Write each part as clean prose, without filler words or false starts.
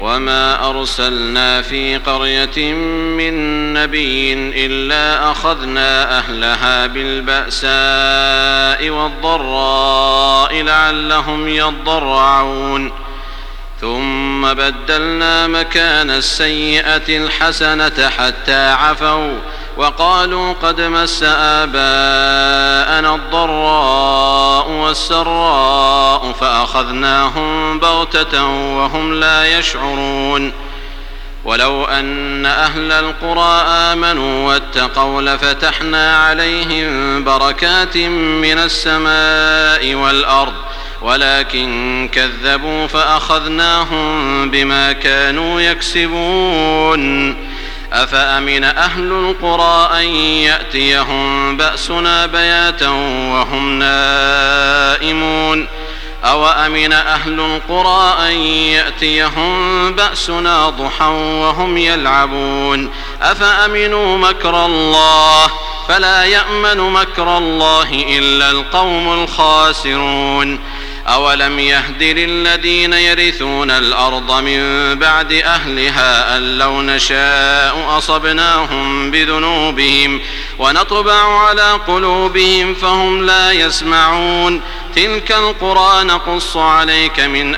وما أرسلنا في قرية من نبي إلا أخذنا أهلها بالبأساء والضراء لعلهم يضرعون ثم بدلنا مكان السيئة الحسنة حتى عفوا وقالوا قد مس آباءنا الضراء والسراء فأخذناهم بغتة وهم لا يشعرون ولو أن أهل القرى آمنوا واتقوا لفتحنا عليهم بركات من السماء والأرض ولكن كذبوا فأخذناهم بما كانوا يكسبون أفأمن أهل القرى أن يأتيهم بأسنا بياتا وهم نائمون أوأمن أهل القرى أن يأتيهم بأسنا ضحى وهم يلعبون أفأمنوا مكر الله فلا يأمن مكر الله إلا القوم الخاسرون أولم يهد للذين يرثون الأرض من بعد أهلها أن لو نشاء أصبناهم بذنوبهم ونطبع على قلوبهم فهم لا يسمعون تلك القرى نقص عليك من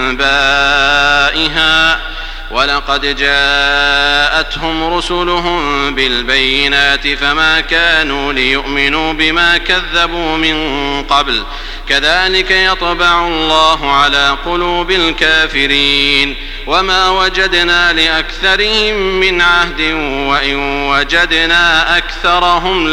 أنبائها ولقد جاءتهم رسلهم بالبينات فما كانوا ليؤمنوا بما كذبوا من قبل كذلك يطبع الله على قلوب الكافرين وما وجدنا لأكثرهم من عهد وإن وجدنا أكثرهم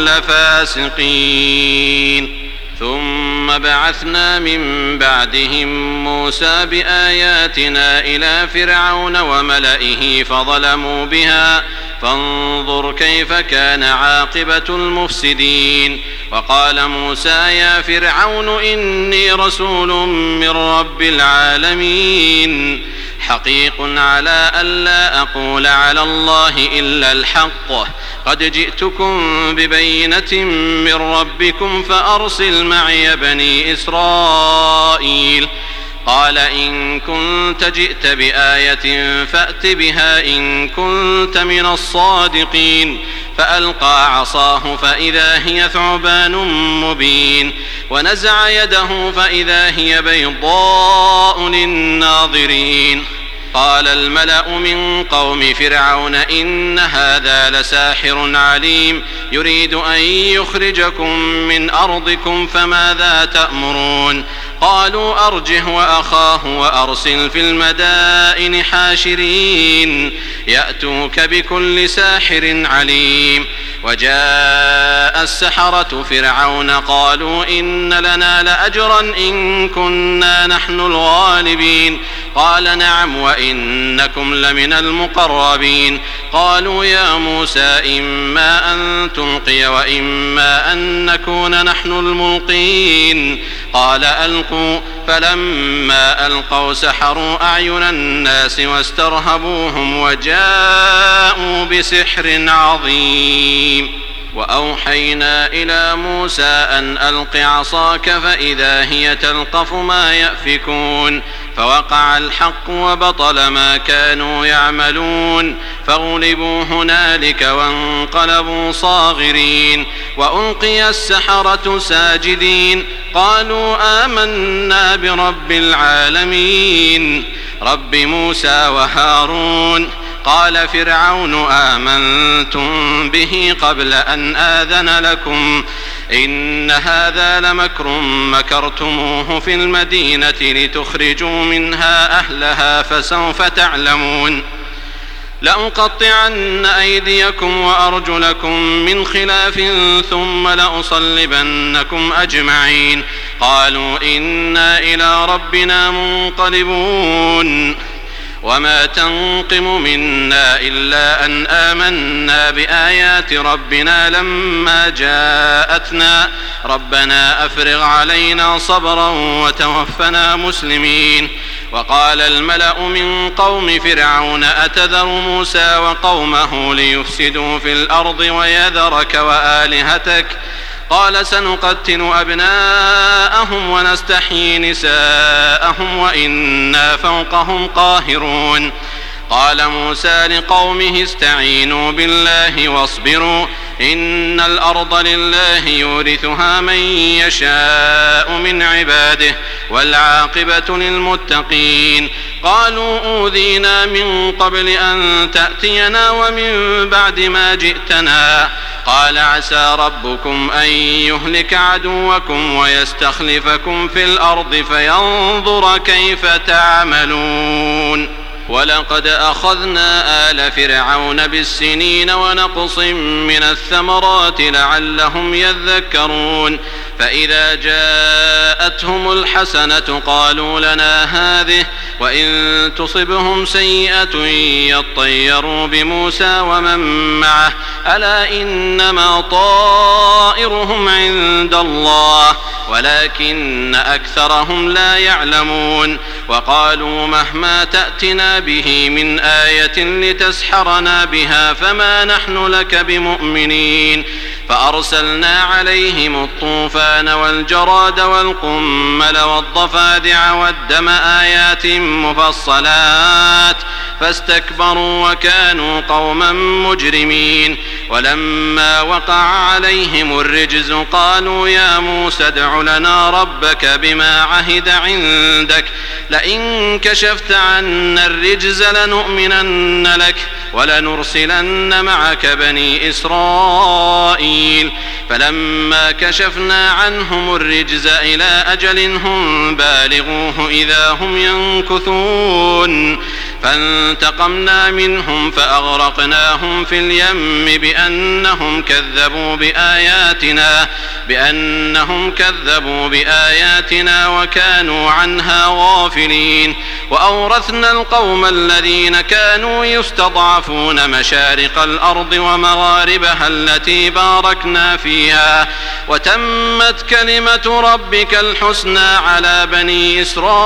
لفاسقين ثم بعثنا من بعدهم موسى بآياتنا إلى فرعون وملئه فظلموا بها فانظر كيف كان عاقبة المفسدين وقال موسى يا فرعون إني رسول من رب العالمين حقيق على ألا أقول على الله إلا الحق قد جئتكم ببينة من ربكم فأرسل معي بني إسرائيل قال إن كنت جئت بآية فأت بها إن كنت من الصادقين فألقى عصاه فإذا هي ثعبان مبين ونزع يده فإذا هي بيضاء للناظرين قال الملأ من قوم فرعون إن هذا لساحر عليم يريد أن يخرجكم من أرضكم فماذا تأمرون قالوا أرجه وأخاه وأرسل في المدائن حاشرين يأتوك بكل ساحر عليم وجاء السحرة فرعون قالوا إن لنا لأجرا إن كنا نحن الغالبين قال نعم وإنكم لمن المقربين قالوا يا موسى إما أن تلقي وإما أن نكون نحن الملقين قال ألقوا فلما ألقوا سحروا أعين الناس واسترهبوهم وجاءوا بسحر عظيم وأوحينا إلى موسى أن ألق عصاك فإذا هي تلقف ما يأفكون فوقع الحق وبطل ما كانوا يعملون فغلبوا هنالك وانقلبوا صاغرين وألقي السحرة ساجدين قالوا آمنا برب العالمين رب موسى وهارون قال فرعون آمنتم به قبل أن آذن لكم إن هذا لمكر مكرتموه في المدينة لتخرجوا منها أهلها فسوف تعلمون لأقطعن أيديكم وأرجلكم من خلاف ثم لأصلبنكم أجمعين قالوا إنا إلى ربنا منقلبون وما تنقم منا إلا أن آمنا بآيات ربنا لما جاءتنا ربنا أفرغ علينا صبرا وتوفنا مسلمين وقال الملأ من قوم فرعون أتذر موسى وقومه ليفسدوا في الأرض ويذرك وآلهتك قال سنقتل أبناءهم ونستحيي نساءهم وإنا فوقهم قاهرون قال موسى لقومه استعينوا بالله واصبروا إن الأرض لله يورثها من يشاء من عباده والعاقبة للمتقين قالوا أوذينا من قبل أن تأتينا ومن بعد ما جئتنا قال عسى ربكم أن يهلك عدوكم ويستخلفكم في الأرض فينظر كيف تعملون ولقد أخذنا آل فرعون بالسنين ونقص من الثمرات لعلهم يذكرون فإذا جاءتهم الحسنة قالوا لنا هذه وإن تصبهم سيئة يطيروا بموسى ومن معه ألا إنما طائرهم عند الله ولكن أكثرهم لا يعلمون وقالوا مهما تأتنا به من آية لتسحرنا بها فما نحن لك بمؤمنين فأرسلنا عليهم الطوفان والجراد والقمل والضفادع والدم آيات مفصلات فاستكبروا وكانوا قوما مجرمين ولما وقع عليهم الرجز قالوا يا موسى ادع لنا ربك بما عهد عندك لئن كشفت عنا الرجز لنؤمنن لك ولنرسلن معك بني إسرائيل فلما كشفنا عنهم الرجز إلى أجل هم بالغوه إذا هم ينكثون فانتقمنا منهم فأغرقناهم في اليم بأنهم كذبوا بآياتنا وكانوا عنها غافلين وأورثنا القوم الذين كانوا يستضعفون مشارق الأرض ومغاربها التي باركنا فيها وتمت كلمة ربك الحسنى على بني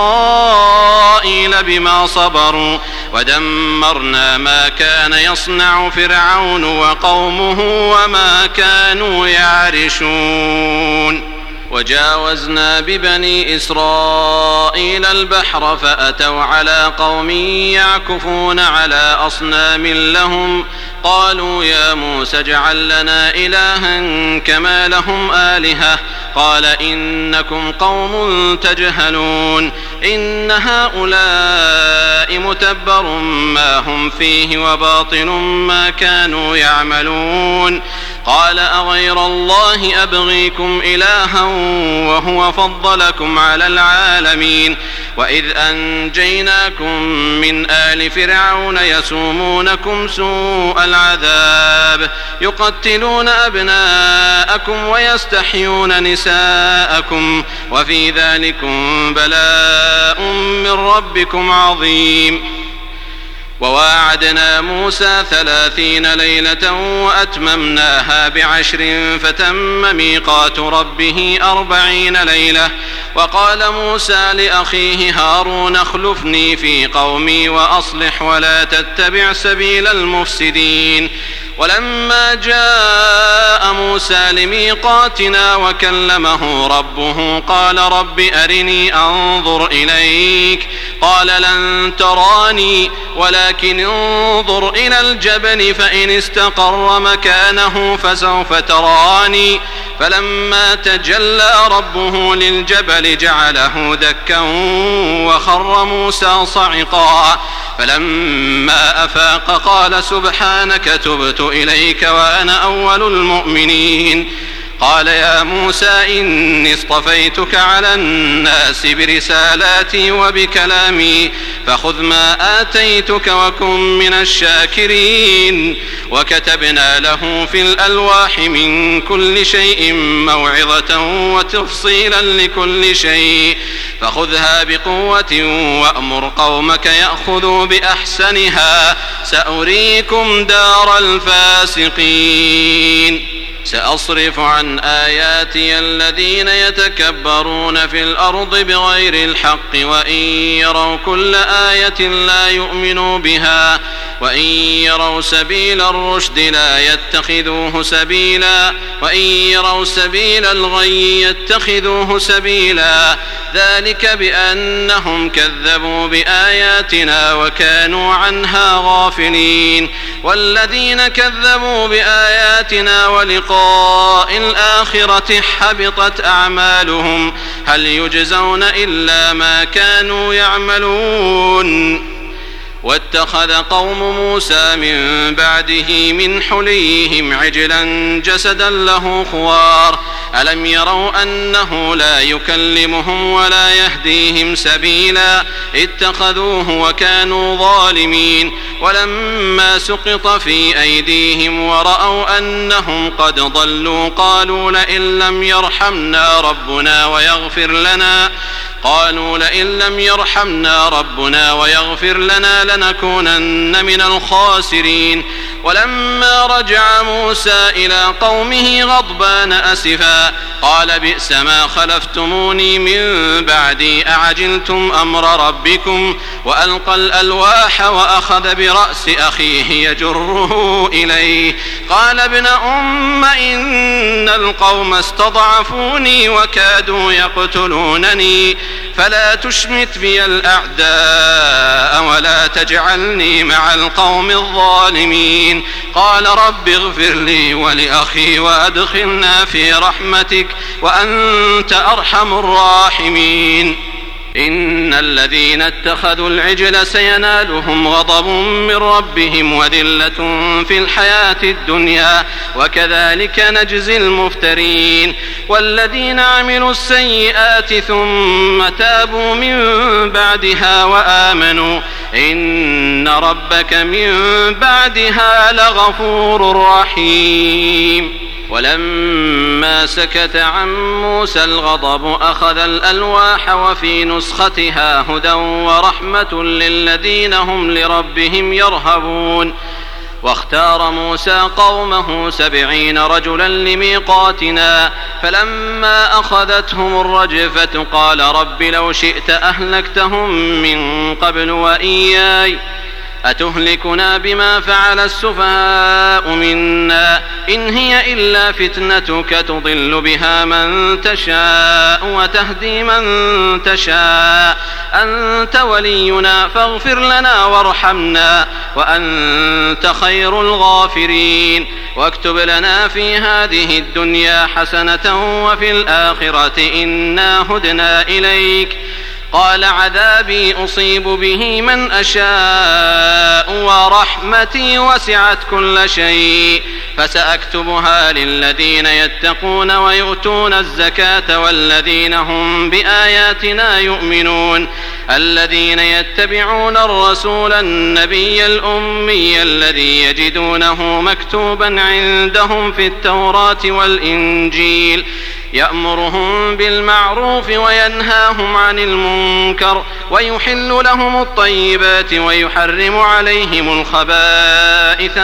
إسرائيل بما صبروا ودمرنا ما كان يصنع فرعون وقومه وما كانوا يعرشون وجاوزنا ببني إسرائيل البحر فأتوا على قوم يعكفون على أصنام لهم قالوا يا موسى اجعل لنا إلها كما لهم آلهة قال إنكم قوم تجهلون إن هؤلاء متبر ما هم فيه وباطل ما كانوا يعملون قال أغير الله أبغيكم إلها وهو فضلكم على العالمين وإذ أنجيناكم من آل فرعون يسومونكم سوء العذاب يقتلون أبناءكم ويستحيون نساءكم وفي ذلكم بلاء من ربكم عظيم وواعدنا موسى 30 ليلة وأتممناها ب10 فتم ميقات ربه 40 ليلة وقال موسى لأخيه هارون اخلفني في قومي وأصلح ولا تتبع سبيل المفسدين ولما جاء موسى لميقاتنا وكلمه ربه قال رب أرني أنظر إليك قال لن تراني ولكن انظر إلى الجبل فإن استقر مكانه فسوف تراني فلما تجلى ربه للجبل جعله دكا وخر موسى صعقا فلما أفاق قال سبحانك تبت إليك وأنا أول المؤمنين قال يا موسى إني اصطفيتك على الناس برسالاتي وبكلامي فخذ ما آتيتك وكن من الشاكرين وكتبنا له في الألواح من كل شيء موعظة وتفصيلا لكل شيء فخذها بقوة وأمر قومك يأخذوا بأحسنها سأريكم دار الفاسقين سأصرف عن آياتي الذين يتكبرون في الأرض بغير الحق وإن يروا كل آية لا يؤمنوا بها وإن يروا سبيل الرشد لا يتخذوه سبيلا وإن يروا سبيل الغي يتخذوه سبيلا ذلك بأنهم كذبوا بآياتنا وكانوا عنها غافلين والذين كذبوا بآياتنا ولقاء الآخرة حبطت أعمالهم هل يجزون إلا ما كانوا يعملون واتخذ قوم موسى من بعده من حليهم عجلا جسدا له خوار ألم يروا أنه لا يكلمهم ولا يهديهم سبيلا اتخذوه وكانوا ظالمين ولما سقط في أيديهم ورأوا أنهم قد ضلوا قالوا لئن لم يرحمنا ربنا ويغفر لنا لنكونن من الخاسرين ولما رجع موسى إلى قومه غضبان أسفا قال بئس ما خلفتموني من بعدي أعجلتم أمر ربكم وألقى الألواح وأخذ برأس أخيه يجره إليه قال ابن أم إن القوم استضعفوني وكادوا يقتلونني فلا تشمت بي الأعداء ولا تجعلني مع القوم الظالمين قال رب اغفر لي ولأخي وأدخلنا في رحمتك وأنت أرحم الراحمين إن الذين اتخذوا العجل سينالهم غضب من ربهم وذلة في الحياة الدنيا وكذلك نجزي المفترين والذين عملوا السيئات ثم تابوا من بعدها وآمنوا إن ربك من بعدها لغفور رحيم ولما سكت عن موسى الغضب أخذ الألواح وفي نسختها هدى ورحمة للذين هم لربهم يرهبون واختار موسى قومه 70 رجلا لميقاتنا فلما أخذتهم الرجفة قال رب لو شئت أهلكتهم من قبل وإياي أتهلكنا بما فعل السفهاء منا إن هي إلا فتنتك تضل بها من تشاء وتهدي من تشاء أنت ولينا فاغفر لنا وارحمنا وأنت خير الغافرين واكتب لنا في هذه الدنيا حسنة وفي الآخرة إنا هدنا إليك قال عذابي أصيب به من أشاء ورحمتي وسعت كل شيء فسأكتبها للذين يتقون ويؤتون الزكاة والذين هم بآياتنا يؤمنون الذين يتبعون الرسول النبي الأمي الذي يجدونه مكتوبا عندهم في التوراة والإنجيل يأمرهم بالمعروف وينهاهم عن المنكر ويحل لهم الطيبات ويحرم عليهم الخبائث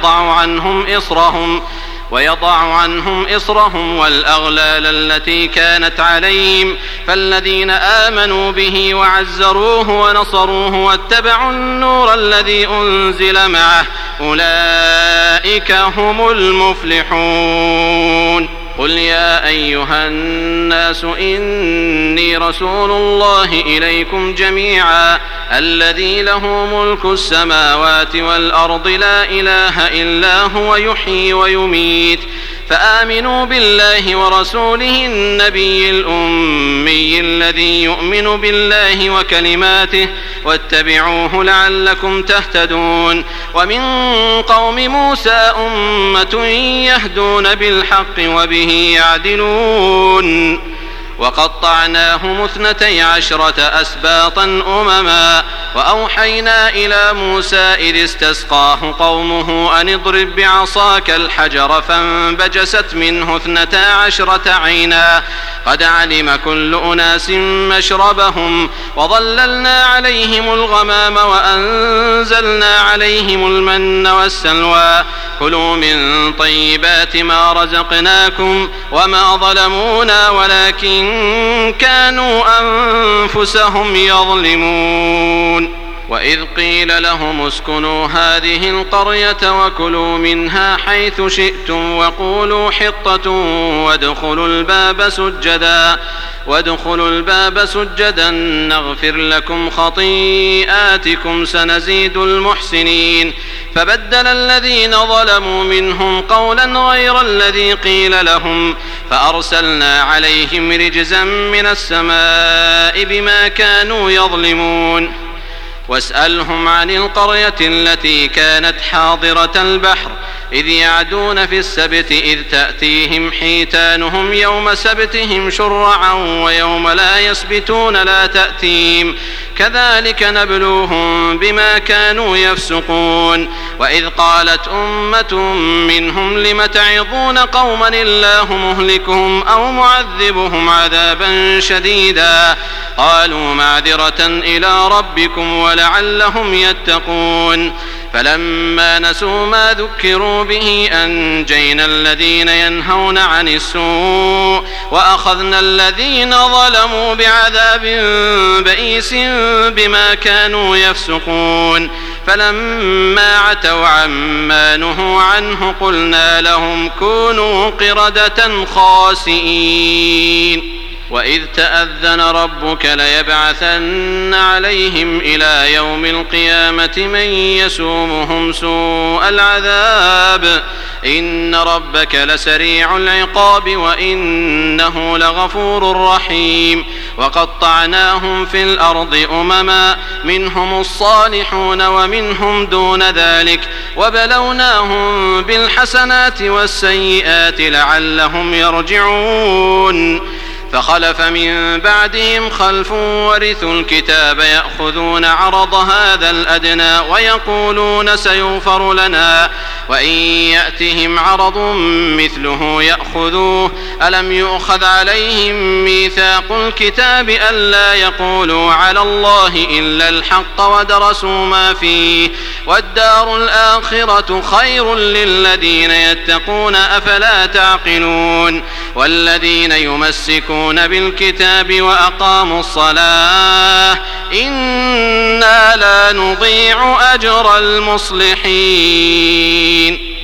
ويضع عنهم إصرهم والأغلال التي كانت عليهم فالذين آمنوا به وعزروه ونصروه واتبعوا النور الذي أنزل معه أولئك هم المفلحون قل يا أيها الناس إني رسول الله إليكم جميعا الذي له ملك السماوات والأرض لا إله إلا هو يحيي ويميت فآمنوا بالله ورسوله النبي الأمي الذي يؤمن بالله وكلماته واتبعوه لعلكم تهتدون ومن قوم موسى أمة يهدون بالحق وبه يعدلون وقطعناهم 12 أسباطا أمما وأوحينا إلى موسى إذ استسقاه قومه أن اضرب بعصاك الحجر فانبجست منه 12 عينا قد علم كل أناس مشربهم وظللنا عليهم الغمام وأنزلنا عليهم المن والسلوى كلوا من طيبات ما رزقناكم وما ظلمونا ولكن كانوا أنفسهم يظلمون وإذ قيل لهم اسكنوا هذه القرية وكلوا منها حيث شئتم وقولوا حطة وادخلوا الباب سجدا نغفر لكم خطيئاتكم سنزيد المحسنين فبدل الذين ظلموا منهم قولا غير الذي قيل لهم فأرسلنا عليهم رجزا من السماء بما كانوا يظلمون واسألهم عن القرية التي كانت حاضرة البحر إذ يعدون في السبت إذ تأتيهم حيتانهم يوم سبتهم شرعا ويوم لا يسبتون لا تأتيهم كذلك نبلوهم بما كانوا يفسقون وإذ قالت أمة منهم لم تعظون قوما الله مهلكهم أو معذبهم عذابا شديدا قالوا معذرة إلى ربكم ولعلهم يتقون فلما نسوا ما ذكروا به أنجينا الذين ينهون عن السوء وأخذنا الذين ظلموا بعذاب بئيس بما كانوا يفسقون فلما عتوا عما نهوا عنه قلنا لهم كونوا قردة خاسئين وإذ تأذن ربك ليبعثن عليهم إلى يوم القيامة من يسومهم سوء العذاب إن ربك لسريع العقاب وإنه لغفور رحيم وقطعناهم في الأرض أمما منهم الصالحون ومنهم دون ذلك وبلوناهم بالحسنات والسيئات لعلهم يرجعون فخلف من بعدهم خلف ورثوا الكتاب يأخذون عرض هذا الأدنى ويقولون سيغفر لنا وإن يأتهم عرض مثله يأخذوه ألم يؤخذ عليهم ميثاق الكتاب ألا يقولوا على الله إلا الحق ودرسوا ما فيه والدار الآخرة خير للذين يتقون أفلا تعقلون والذين يمسكون بالكتاب وأقاموا الصلاة إنا لا نضيع أجر المصلحين